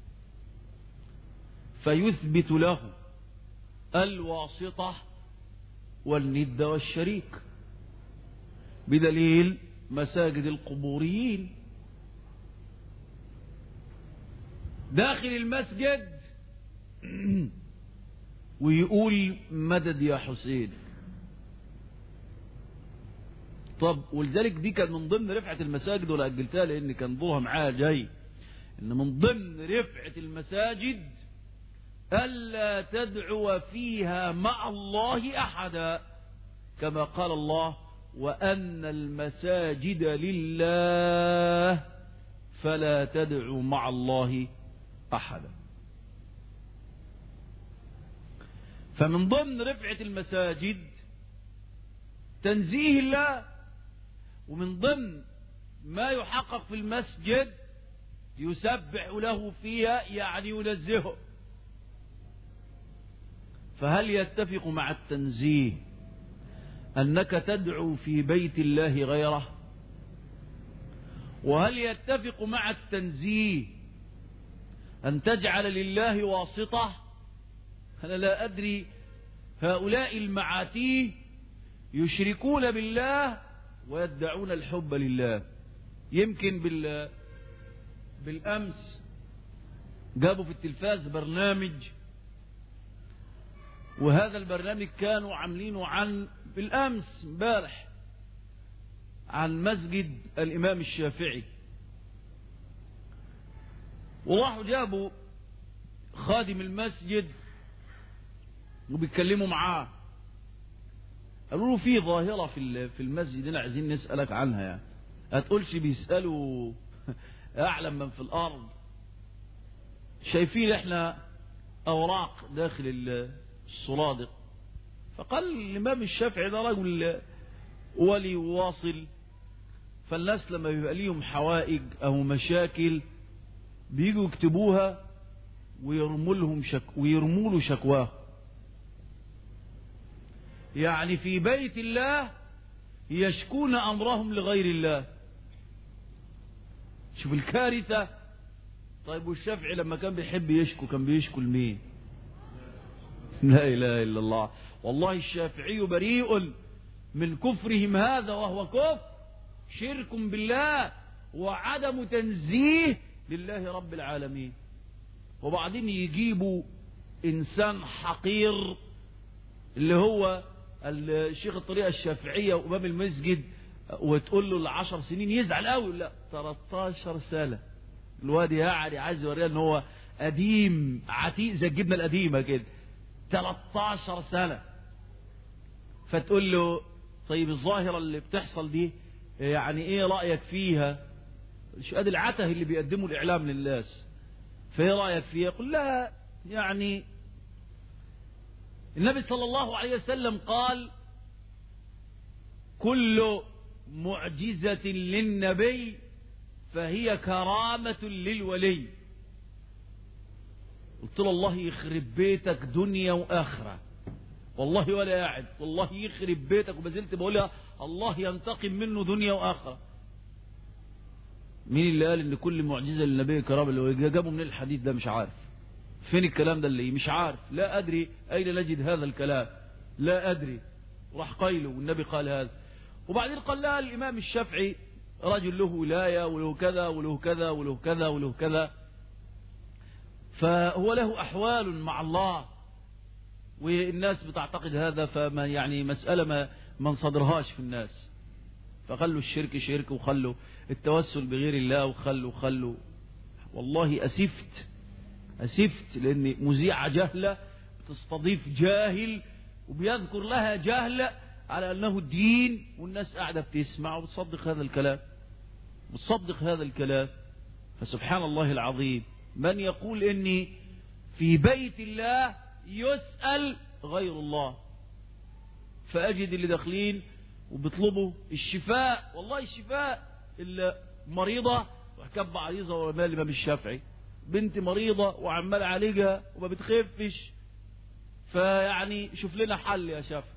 فيثبت له الواسطة والند والشريك، بدليل مساجد القبوريين. داخل المسجد ويقول مدد يا حسين. طب ولذلك دي كان من ضمن رفعة المساجد، ولا أجلتها لأن كان ضوها معاها جاي، إن من ضمن رفعة المساجد ألا تدعو فيها مع الله أحدا، كما قال الله وأن المساجد لله فلا تدعو مع الله أحدا. فمن ضمن رفعة المساجد تنزيه الله، ومن ضمن ما يحقق في المسجد يسبح له فيها يعني ينزهه. فهل يتفق مع التنزيه أنك تدعو في بيت الله غيره؟ وهل يتفق مع التنزيه أن تجعل لله واسطة؟ أنا لا أدري، هؤلاء المعاتيه يشركون بالله ويدعون الحب لله. يمكن بال بالأمس جابوا في التلفاز برنامج، وهذا البرنامج كانوا عاملينه عن بالأمس امبارح عن مسجد الإمام الشافعي، وراحوا جابوا خادم المسجد وبيتكلموا معاه، قالوا له في ظاهرة في في المسجد هنا عايزين نسألك عنها. يعني هتقولش بيسألوا أعلم من في الأرض، شايفين احنا أوراق داخل الصرادق. فقال الإمام الشافعي ده رجل ولي واصل، فالناس لما بيبقى ليهم حوائج أو مشاكل بيجوا يكتبوها ويرموا لهم شك ويرموا له شكواه. يعني في بيت الله يشكون أمرهم لغير الله. شوف الكارثة. طيب والشافعي لما كان بيحب يشكو كان بيشكو لمين؟ لا إله إلا الله. والله الشافعي بريء من كفرهم هذا، وهو كفر شرك بالله وعدم تنزيه لله رب العالمين. وبعدين يجيبوا إنسان حقير اللي هو الشيخ الطريقة الشافعية وإمام المسجد، وتقول له العشر سنين يزعل قوي. لا، تلتاشر سنة. الواد يعني عايز يوريها ان هو قديم عتيق زي الجبنة القديمة كده. تلتاشر سنة. فتقول له طيب الظاهرة اللي بتحصل دي يعني ايه رأيك فيها؟ شو ادي العته اللي بيقدموا الاعلام للناس، فايه رأيك فيها؟ يقول لها يعني النبي صلى الله عليه وسلم قال كل معجزة للنبي فهي كرامة للولي. قلت له الله يخرب بيتك دنيا وآخرة، والله ولا قاعد، والله يخرب بيتك. وبزلت بقولها الله ينتقم منه دنيا وآخرة. مين اللي قال ان كل معجزة للنبي كرامة للولي؟ جابوا من الحديث ده؟ مش عارف فين الكلام ده، اللي مش عارف. لا أدري أين نجد هذا الكلام، لا أدري. راح قيله والنبي قال هذا. وبعدين قال لها الإمام الشافعي رجل له ولاية وله كذا وله كذا وله كذا وله كذا، فهو له أحوال مع الله، والناس بتعتقد هذا، فما يعني مسألة ما ما نصدرهاش في الناس. فخلوا الشرك شرك، وخلوا التوسل بغير الله، وخلوا خلوا والله أسفت أسفت لأن مذيعة جهلة بتستضيف جاهل وبيذكر لها جهل على أنه الدين، والناس قاعدة بتسمع وبتصدق هذا الكلام بتصدق هذا الكلام. فسبحان الله العظيم، من يقول إني في بيت الله يسأل غير الله. فأجد اللي داخلين وبيطلبوا الشفاء، والله الشفاء، إلا مريضة وكب عريضة ومال الإمام الشافعي، بنت مريضة وعمال عليها وما بتخفش، فيعني شوف لنا حل يا شافعي.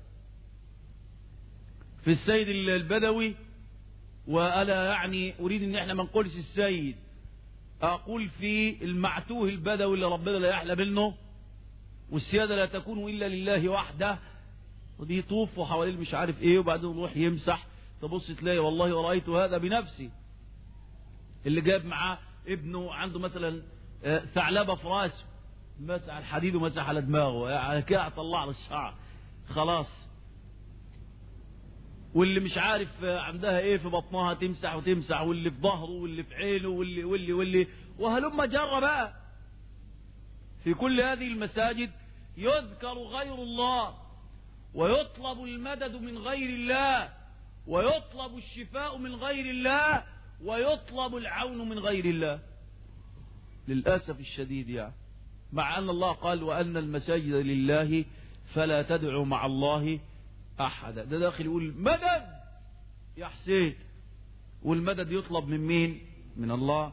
في السيد البدوي، وأنا يعني أريد أن احنا ما نقولش السيد، أقول في المعتوه البدوي اللي ربنا لا يحلى منه، والسيادة لا تكون إلا لله وحده، ودي يطوف وحواليه مش عارف ايه، وبعدين يروح يمسح، تبص تلاقي والله ورأيت هذا بنفسي، اللي جاب معاه ابنه عنده مثلا ثعلبة في راسه، مسح الحديد ومسح على دماغه، يعني كده طلع له الشعر خلاص. واللي مش عارف عندها ايه في بطنها تمسح وتمسح، واللي في ظهره واللي في عينه واللي واللي واللي وهلم جرى بقى. في كل هذه المساجد يذكر غير الله، ويطلب المدد من غير الله، ويطلب الشفاء من غير الله، ويطلب العون من غير الله، للأسف الشديد يعني. مع أن الله قال وأن المساجد لله فلا تدعوا مع الله أحدا. ده داخل يقول مدد يا حسين، والمدد يطلب من مين؟ من الله.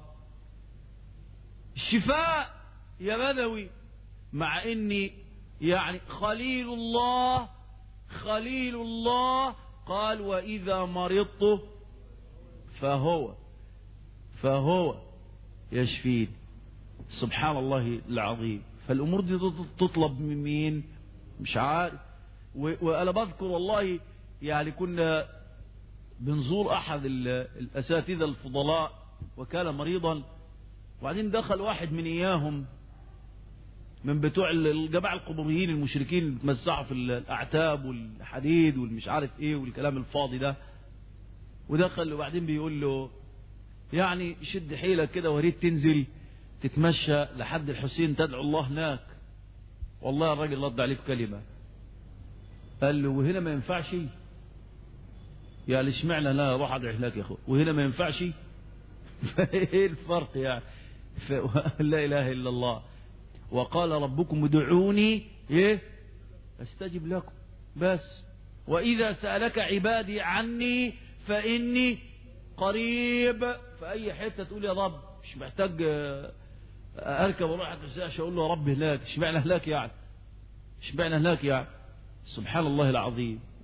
الشفاء يا بدوي، مع إني يعني خليل الله خليل الله قال وإذا مرضت فهو فهو يشفين. سبحان الله العظيم. فالأمور دي تطلب من مين؟ مش عارف. وأنا بذكر والله يعني كنا بنزور أحد الأساتذة الفضلاء وكان مريضا، وبعدين دخل واحد من إياهم من بتوع الجماعة القبوريين المشركين اللي بتمسحوا في الأعتاب والحديد والمش عارف إيه والكلام الفاضي ده، ودخل وبعدين بيقول له يعني شد حيلك كده وريت تنزل تتمشى لحد الحسين تدعو الله هناك. والله الراجل رد عليه بكلمة، قال له وهنا ما ينفعش؟ يعني اشمعنى لا اروح ادعي هناك يا اخو وهنا ما ينفعش؟ ايه الفرق يعني؟ لا اله الا الله. وقال ربكم ادعوني ايه استجب لكم. بس واذا سألك عبادي عني فاني قريب. في اي حته تقول يا رب، مش محتاج اركب واروح اتمشى اقول له يا رب هناك. اشمعنى هناك يعني؟ اشمعنى هناك يعني؟ سبحان الله العظيم.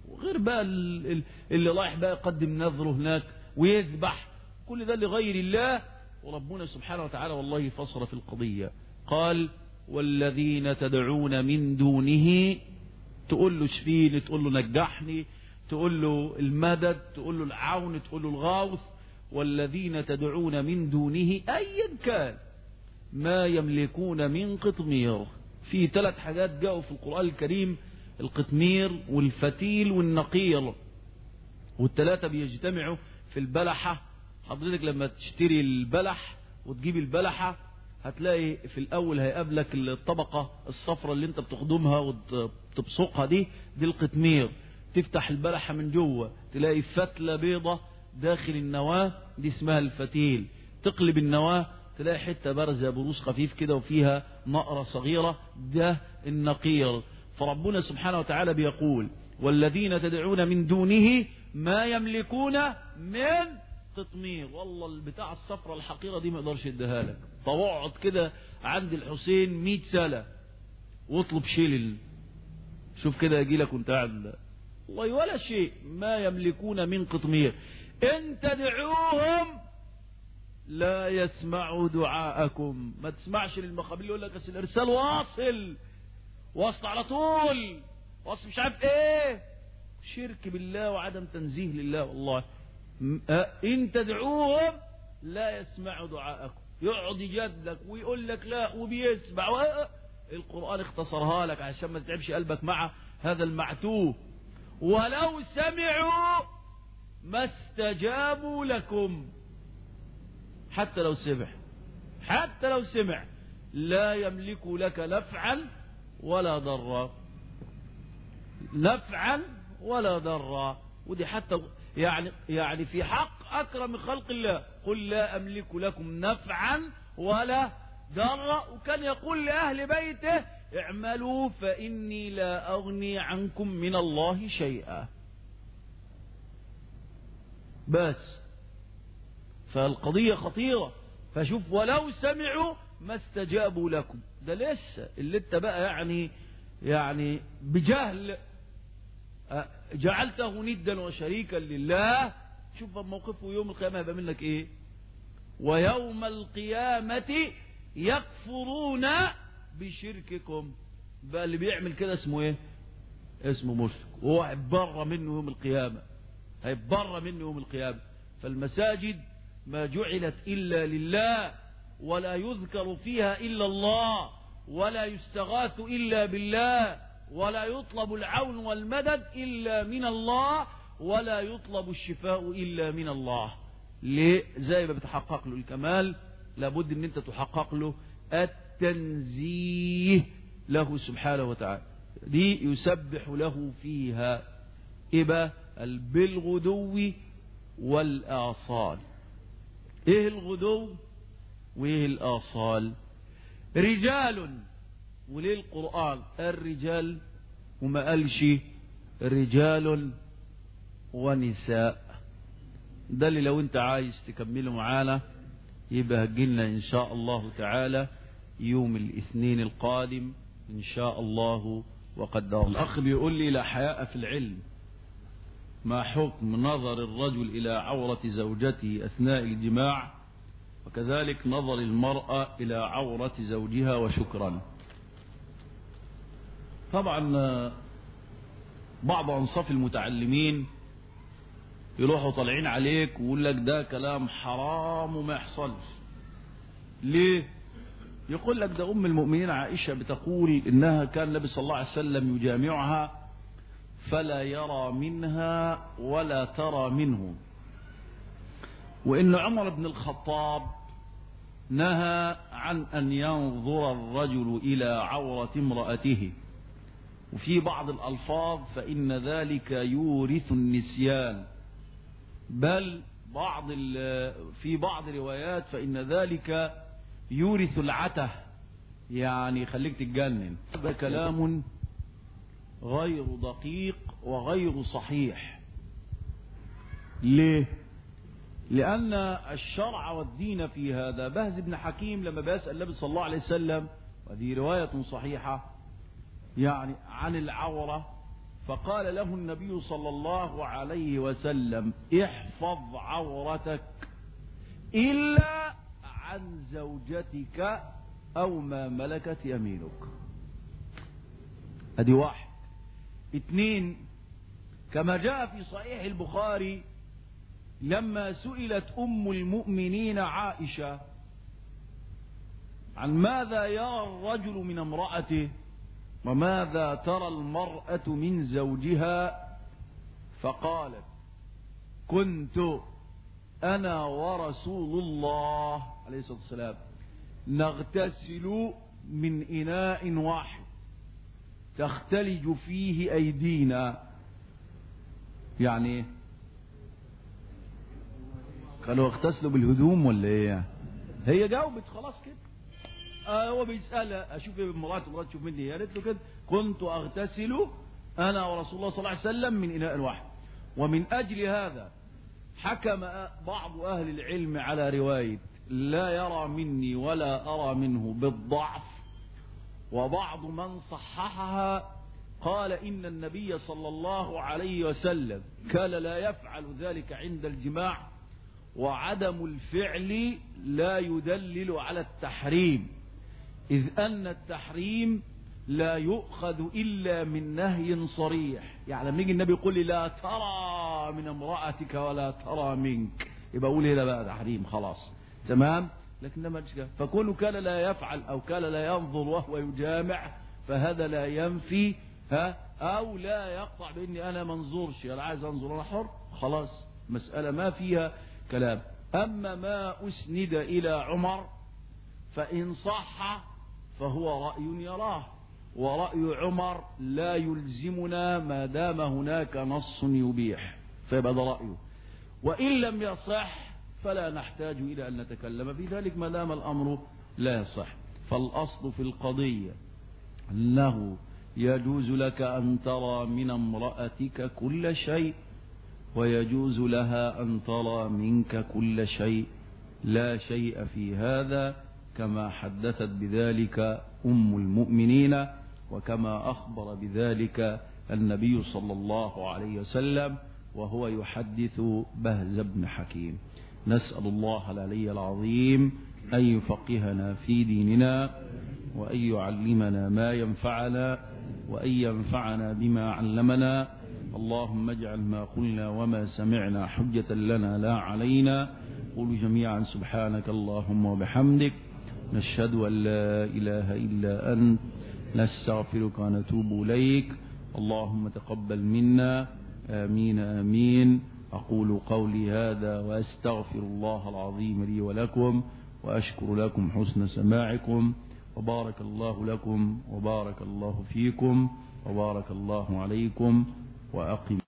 وغير بقى اللي رايح بقى يقدم نذره هناك ويذبح، كل ده لغير الله. وربنا سبحانه وتعالى والله فصل في القضية، قال والذين تدعون من دونه، تقول له شفيني، تقول له نجحني، تقول له المدد، تقول له العون، تقول له الغوث. والذين تدعون من دونه أيا كان ما يملكون من قطمير. في ثلاث حاجات جاءوا في القرآن الكريم، القطمير والفتيل والنقير، والثلاثة بيجتمعوا في البلحة. حضرتك لما تشتري البلح وتجيب البلحة هتلاقي في الأول هيقابلك الطبقة الصفراء اللي انت بتخدمها وتبصقها، دي دي القطمير. تفتح البلحة من جوه تلاقي فتلة بيضة داخل النواة، دي اسمها الفتيل. تقلب النواة تلاقي حتة بارزة بروز خفيف كده وفيها نقرة صغيرة، ده النقير. فربنا سبحانه وتعالى بيقول والذين تدعون من دونه ما يملكون من قطمير. والله البتاع الصفرة الحقيرة دي ما يقدرش يديها لك. فاقعد كده عند الحسين مئة سنة واطلب شيل، شوف كده يجي لك وانت قاعد، والله ولا شيء. ما يملكون من قطمير ان تدعوهم لا يسمعوا دعاءكم. ما تسمعش للمخابيل يقول لك اصل الارسال واصل واصل على طول واصل مش عارف ايه، شرك بالله وعدم تنزيه لله. والله ان تدعوهم لا يسمعوا دعاءكم، يقعد يجادلك ويقول لك لا وبيسمع. القرآن اختصرها لك عشان ما تتعبش قلبك مع هذا المعتوه. ولو سمعوا ما استجابوا لكم، حتى لو سمع حتى لو سمع لا يملك لك نفعا ولا ضرا، نفعا ولا ضرا. ودي حتى يعني يعني في حق أكرم خلق الله، قل لا أملك لكم نفعا ولا ضرا. وكان يقول لأهل بيته اعملوا فإني لا أغني عنكم من الله شيئا. بس فالقضية خطيرة. فشوف ولو سمعوا ما استجابوا لكم، ده لسه اللي انت بقى يعني يعني بجهل جعلته ندا وشريكا لله. شوف موقفه يوم القيامة هيبقى منك ايه. ويوم القيامة يكفرون بشرككم. بقى اللي بيعمل كده اسمه ايه؟ اسمه مشرك، وهو هيتبرى منه يوم القيامة، هيتبرى منه يوم القيامة. فالمساجد ما جعلت إلا لله، ولا يذكر فيها إلا الله، ولا يستغاث إلا بالله، ولا يطلب العون والمدد إلا من الله، ولا يطلب الشفاء إلا من الله. ليه؟ زي ما بتحقق له الكمال لابد ان انت تحقق له التنزيه له سبحانه وتعالى. دي يسبح له فيها إبا بالغدو والآصال. ايه الغدو وايه الآصال؟ رجال. وليه القرآن الرجال وما قالش رجال ونساء؟ ده اللي لو انت عايز تكمله معانا يبقى هتجيلنا ان شاء الله تعالى يوم الاثنين القادم ان شاء الله وقدر. الاخ بيقول لي لا حياء في العلم، ما حكم نظر الرجل الى عورة زوجته اثناء الجماع، وكذلك نظر المرأة الى عورة زوجها؟ وشكرا. طبعا بعض انصاف المتعلمين يروحوا طالعين عليك ويقول لك ده كلام حرام وما يحصلش. ليه؟ يقول لك ده ام المؤمنين عائشة بتقول انها كان النبي صلى الله عليه وسلم يجامعها فلا يرى منها ولا ترى منه، وان عمر بن الخطاب نهى عن ان ينظر الرجل الى عورة امرأته، وفي بعض الالفاظ فان ذلك يورث النسيان، بل بعض في بعض الروايات فإن ذلك يورث العته، يعني خليك تتجنن. هذا كلام غير دقيق وغير صحيح. ليه؟ لأن الشرع والدين في هذا. بهز بن حكيم لما بيسأل النبي صلى الله عليه وسلم، وهذه رواية صحيحة يعني عن العورة، فقال له النبي صلى الله عليه وسلم احفظ عورتك إلا عن زوجتك أو ما ملكت يمينك. ادي واحد. اثنين، كما جاء في صحيح البخاري لما سئلت أم المؤمنين عائشة عن ماذا يرى الرجل من امرأته وماذا ترى المرأة من زوجها، فقالت كنت أنا ورسول الله عليه الصلاة والسلام نغتسل من إناء واحد تختلج فيه أيدينا. يعني قالوا اغتسلوا بالهدوم ولا ايه؟ هي جاوبت خلاص كده. آه هو بيسألها اشوف ايه بمراتي، مراتي تشوف مني، قالت له كده كنت اغتسل انا ورسول الله صلى الله عليه وسلم من اناء واحد. ومن اجل هذا حكم بعض اهل العلم على رواية لا يرى مني ولا ارى منه بالضعف، وبعض من صححها قال إن النبي صلى الله عليه وسلم كان لا يفعل ذلك عند الجماع، وعدم الفعل لا يدلل على التحريم، إذ أن التحريم لا يؤخذ إلا من نهي صريح. يعني لما يجي النبي يقول لي لا ترى من امرأتك ولا ترى منك، يبقى أقول هنا بقى تحريم خلاص تمام. لكن لما فكونه كان لا يفعل أو كان لا ينظر وهو يجامع فهذا لا ينفي ها أو لا يقطع بإني أنا منظورش، أنا عايز أنظر أنا حر خلاص، مسألة ما فيها كلام. أما ما أسند إلى عمر فإن صح فهو رأي يراه، ورأي عمر لا يلزمنا ما دام هناك نص يبيح، فيبقى ده رأيه. وإن لم يصح فلا نحتاج إلى أن نتكلم في ذلك ما دام الأمر لا يصح. فالأصل في القضية أنه يجوز لك أن ترى من امرأتك كل شيء، ويجوز لها أن ترى منك كل شيء، لا شيء في هذا، كما حدثت بذلك أم المؤمنين، وكما أخبر بذلك النبي صلى الله عليه وسلم وهو يحدث بهز بن حكيم. نسأل الله العلي العظيم أن يفقهنا في ديننا، وأن يعلمنا ما ينفعنا، وأن ينفعنا بما علمنا. اللهم اجعل ما قلنا وما سمعنا حجة لنا لا علينا. قولوا جميعا سبحانك اللهم وبحمدك، نشهد أن لا إله إلا أنت، نستغفرك ونتوب إليك. اللهم تقبل منا، آمين آمين. أقول قولي هذا وأستغفر الله العظيم لي ولكم، وأشكر لكم حسن سماعكم، وبارك الله لكم وبارك الله فيكم وبارك الله عليكم. وأقم